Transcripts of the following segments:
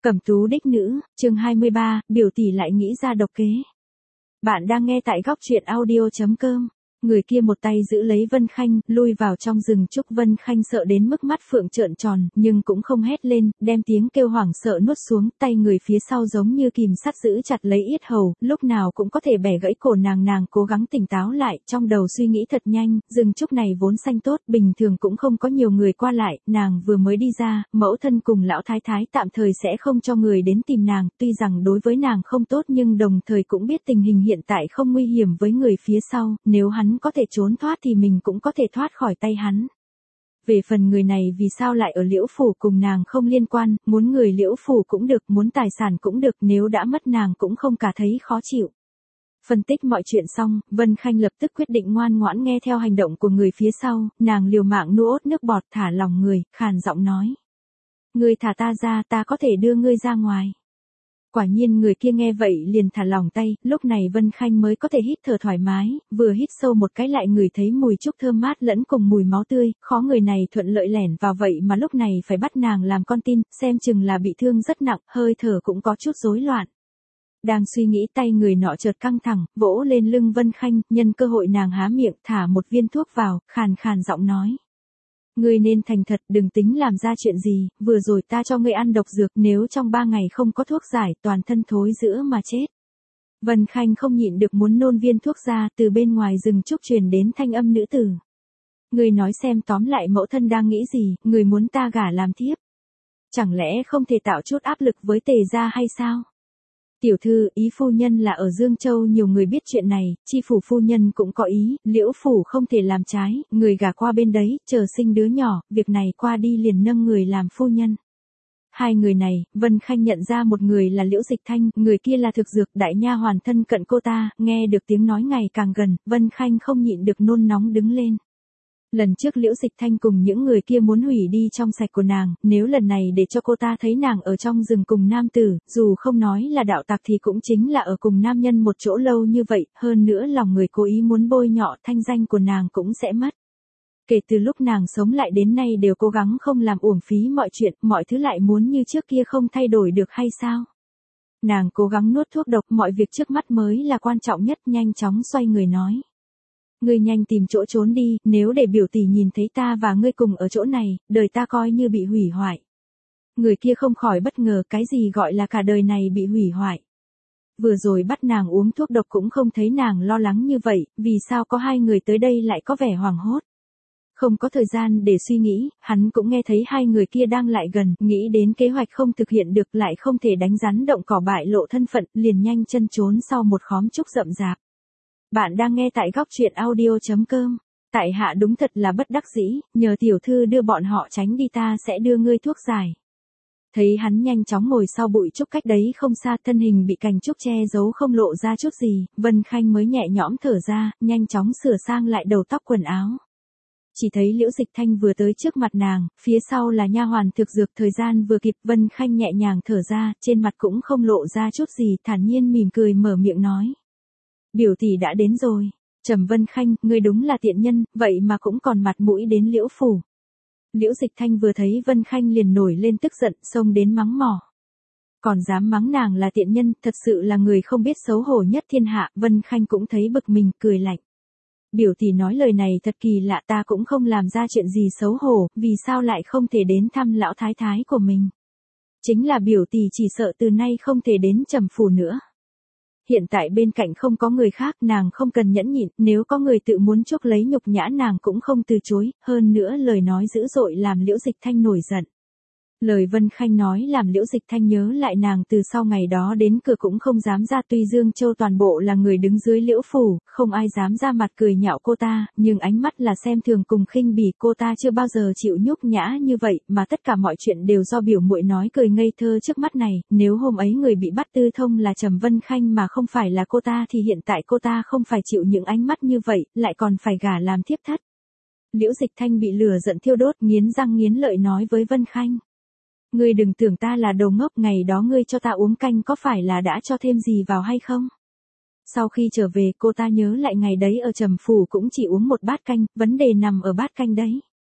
Cẩm tú đích nữ, chương 23, biểu tỷ lại nghĩ ra độc kế. Bạn đang nghe tại góc truyện audio.com. Người kia một tay giữ lấy Vân Khanh, lui vào trong rừng trúc. Vân Khanh sợ đến mức mắt phượng trợn tròn, nhưng cũng không hét lên, đem tiếng kêu hoảng sợ nuốt xuống. Tay người phía sau giống như kìm sắt giữ chặt lấy yết hầu, lúc nào cũng có thể bẻ gãy cổ nàng. Nàng cố gắng tỉnh táo lại, trong đầu suy nghĩ thật nhanh. Rừng trúc này vốn xanh tốt, bình thường cũng không có nhiều người qua lại. Nàng vừa mới đi ra, mẫu thân cùng lão thái thái tạm thời sẽ không cho người đến tìm nàng. Tuy rằng đối với nàng không tốt, nhưng đồng thời cũng biết tình hình hiện tại không nguy hiểm với người phía sau. Nếu hắn có thể trốn thoát thì mình cũng có thể thoát khỏi tay hắn. Về phần người này vì sao lại ở Liễu Phủ cùng nàng không liên quan, muốn người Liễu Phủ cũng được, muốn tài sản cũng được, nếu đã mất nàng cũng không cả thấy khó chịu. Phân tích mọi chuyện xong, Vân Khanh lập tức quyết định ngoan ngoãn nghe theo hành động của người phía sau. Nàng liều mạng nuốt nước bọt, thả lòng người, khàn giọng nói: "Ngươi thả ta ra, ta có thể đưa ngươi ra ngoài." Quả nhiên người kia nghe vậy liền thả lỏng tay. Lúc này Vân Khanh mới có thể hít thở thoải mái, vừa hít sâu một cái lại ngửi thấy mùi trúc thơm mát lẫn cùng mùi máu tươi. Khó người này thuận lợi lẻn vào vậy mà lúc này phải bắt nàng làm con tin, xem chừng là bị thương rất nặng, hơi thở cũng có chút rối loạn. Đang suy nghĩ, tay người nọ chợt căng thẳng, vỗ lên lưng Vân Khanh, nhân cơ hội nàng há miệng, thả một viên thuốc vào, khàn khàn giọng nói: "Ngươi nên thành thật, đừng tính làm ra chuyện gì, vừa rồi ta cho ngươi ăn độc dược, nếu trong 3 ngày không có thuốc giải, toàn thân thối rữa mà chết." Vân Khanh không nhịn được muốn nôn viên thuốc ra. Từ bên ngoài rừng trúc truyền đến thanh âm nữ tử: "Ngươi nói xem, tóm lại mẫu thân đang nghĩ gì, ngươi muốn ta gả làm thiếp? Chẳng lẽ không thể tạo chút áp lực với Tề gia hay sao?" "Tiểu thư, ý phu nhân là ở Dương Châu nhiều người biết chuyện này, chi phủ phu nhân cũng có ý, Liễu Phủ không thể làm trái, người gả qua bên đấy, chờ sinh đứa nhỏ, việc này qua đi liền nâng người làm phu nhân." Hai người này, Vân Khanh nhận ra một người là Liễu Dịch Thanh, người kia là Thực Dược, đại nha hoàn thân cận cô ta. Nghe được tiếng nói ngày càng gần, Vân Khanh không nhịn được nôn nóng đứng lên. Lần trước Liễu Dịch Thanh cùng những người kia muốn hủy đi trong sạch của nàng, nếu lần này để cho cô ta thấy nàng ở trong rừng cùng nam tử, dù không nói là đạo tặc thì cũng chính là ở cùng nam nhân một chỗ lâu như vậy, hơn nữa lòng người cố ý muốn bôi nhọ, thanh danh của nàng cũng sẽ mất. Kể từ lúc nàng sống lại đến nay đều cố gắng không làm uổng phí mọi chuyện, mọi thứ lại muốn như trước kia không thay đổi được hay sao? Nàng cố gắng nuốt thuốc độc, mọi việc trước mắt mới là quan trọng nhất. Nhanh chóng xoay người nói: "Ngươi nhanh tìm chỗ trốn đi, nếu để biểu tỷ nhìn thấy ta và ngươi cùng ở chỗ này, đời ta coi như bị hủy hoại." Người kia không khỏi bất ngờ, cái gì gọi là cả đời này bị hủy hoại? Vừa rồi bắt nàng uống thuốc độc cũng không thấy nàng lo lắng như vậy, vì sao có hai người tới đây lại có vẻ hoảng hốt? Không có thời gian để suy nghĩ, hắn cũng nghe thấy hai người kia đang lại gần, nghĩ đến kế hoạch không thực hiện được, lại không thể đánh rắn động cỏ bại lộ thân phận, liền nhanh chân trốn sau một khóm trúc rậm rạp. Bạn đang nghe tại góc truyện audio.com. Tại hạ đúng thật là bất đắc dĩ, nhờ tiểu thư đưa bọn họ tránh đi, ta sẽ đưa ngươi thuốc giải. Thấy hắn nhanh chóng ngồi sau bụi trúc cách đấy không xa, thân hình bị cành trúc che giấu không lộ ra chút gì, Vân Khanh mới nhẹ nhõm thở ra, nhanh chóng sửa sang lại đầu tóc quần áo. Chỉ thấy Liễu Dịch Thanh vừa tới trước mặt nàng, phía sau là nha hoàn Thực Dược. Thời gian vừa kịp, Vân Khanh nhẹ nhàng thở ra, trên mặt cũng không lộ ra chút gì, thản nhiên mỉm cười mở miệng nói: "Biểu tỷ đã đến rồi." "Trầm Vân Khanh, ngươi đúng là tiện nhân, vậy mà cũng còn mặt mũi đến Liễu Phủ." Liễu Dịch Thanh vừa thấy Vân Khanh liền nổi lên tức giận, xông đến mắng mỏ. Còn dám mắng nàng là tiện nhân, thật sự là người không biết xấu hổ nhất thiên hạ. Vân Khanh cũng thấy bực mình, cười lạnh: "Biểu tỷ nói lời này thật kỳ lạ, ta cũng không làm ra chuyện gì xấu hổ, vì sao lại không thể đến thăm lão thái thái của mình? Chính là biểu tỷ chỉ sợ từ nay không thể đến Trầm Phủ nữa. Hiện tại bên cạnh không có người khác, nàng không cần nhẫn nhịn, nếu có người tự muốn chuốc lấy nhục nhã nàng cũng không từ chối." Hơn nữa lời nói dữ dội làm Liễu Dịch Thanh nổi giận. Lời Vân Khanh nói làm Liễu Dịch Thanh nhớ lại nàng từ sau ngày đó đến cửa cũng không dám ra, tuy Dương Châu toàn bộ là người đứng dưới Liễu Phủ, không ai dám ra mặt cười nhạo cô ta, nhưng ánh mắt là xem thường cùng khinh bỉ. Cô ta chưa bao giờ chịu nhục nhã như vậy, mà tất cả mọi chuyện đều do biểu muội nói cười ngây thơ trước mắt này. Nếu hôm ấy người bị bắt tư thông là Trầm Vân Khanh mà không phải là cô ta thì hiện tại cô ta không phải chịu những ánh mắt như vậy, lại còn phải gả làm thiếp thất. Liễu Dịch Thanh bị lửa giận thiêu đốt, nghiến răng nghiến lợi nói với Vân Khanh: "Ngươi đừng tưởng ta là đồ ngốc, ngày đó ngươi cho ta uống canh có phải là đã cho thêm gì vào hay không?" Sau khi trở về, cô ta nhớ lại ngày đấy ở Trầm Phủ cũng chỉ uống một bát canh, vấn đề nằm ở bát canh đấy.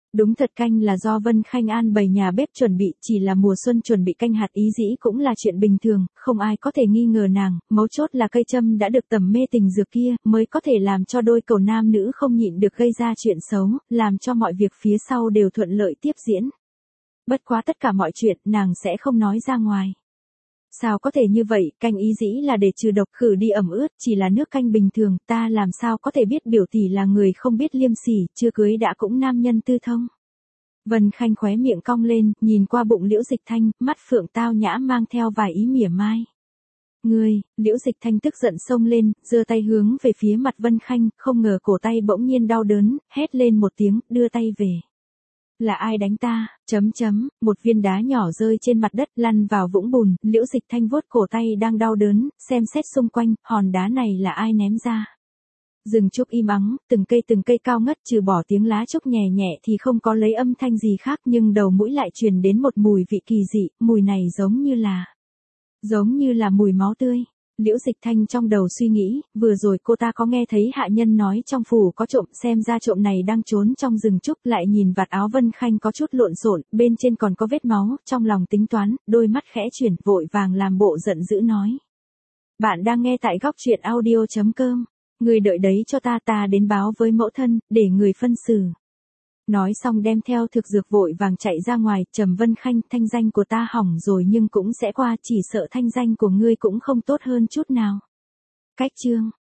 Đúng thật, canh là do Vân Khanh an bày nhà bếp chuẩn bị, chỉ là mùa xuân chuẩn bị canh hạt ý dĩ cũng là chuyện bình thường, không ai có thể nghi ngờ nàng, mấu chốt là cây châm đã được tẩm mê tình dược kia, mới có thể làm cho đôi cầu nam nữ không nhịn được gây ra chuyện xấu, làm cho mọi việc phía sau đều thuận lợi tiếp diễn. Bất quá tất cả mọi chuyện nàng sẽ không nói ra ngoài. Sao có thể như vậy, canh ý dĩ là để trừ độc, khử đi ẩm ướt, chỉ là nước canh bình thường, ta làm sao có thể biết biểu tỷ là người không biết liêm sỉ, chưa cưới đã cũng nam nhân tư thông. Vân Khanh khóe miệng cong lên, nhìn qua bụng Liễu Dịch Thanh, mắt phượng tao nhã mang theo vài ý mỉa mai. Ngươi, Liễu Dịch Thanh tức giận xông lên, giơ tay hướng về phía mặt Vân Khanh, không ngờ cổ tay bỗng nhiên đau đớn, hét lên một tiếng, đưa tay về. Là ai đánh ta, một viên đá nhỏ rơi trên mặt đất lăn vào vũng bùn, Liễu Dịch Thanh vuốt cổ tay đang đau đớn, xem xét xung quanh, hòn đá này là ai ném ra. Rừng trúc im ắng, từng cây cao ngất trừ bỏ tiếng lá trúc nhẹ nhẹ thì không có lấy âm thanh gì khác, nhưng đầu mũi lại truyền đến một mùi vị kỳ dị, mùi này giống như là mùi máu tươi. Liễu Dịch Thanh trong đầu suy nghĩ, vừa rồi cô ta có nghe thấy hạ nhân nói trong phủ có trộm, xem ra trộm này đang trốn trong rừng trúc, lại nhìn vạt áo Vân Khanh có chút lộn xộn, bên trên còn có vết máu, trong lòng tính toán, đôi mắt khẽ chuyển, vội vàng làm bộ giận dữ nói. Bạn đang nghe tại góc truyện audio.com, người đợi đấy cho ta đến báo với mẫu thân, để người phân xử. Nói xong đem theo thực dược vội vàng chạy ra ngoài, Trầm Vân Khanh, thanh danh của ta hỏng rồi nhưng cũng sẽ qua, chỉ sợ thanh danh của ngươi cũng không tốt hơn chút nào. Cách chương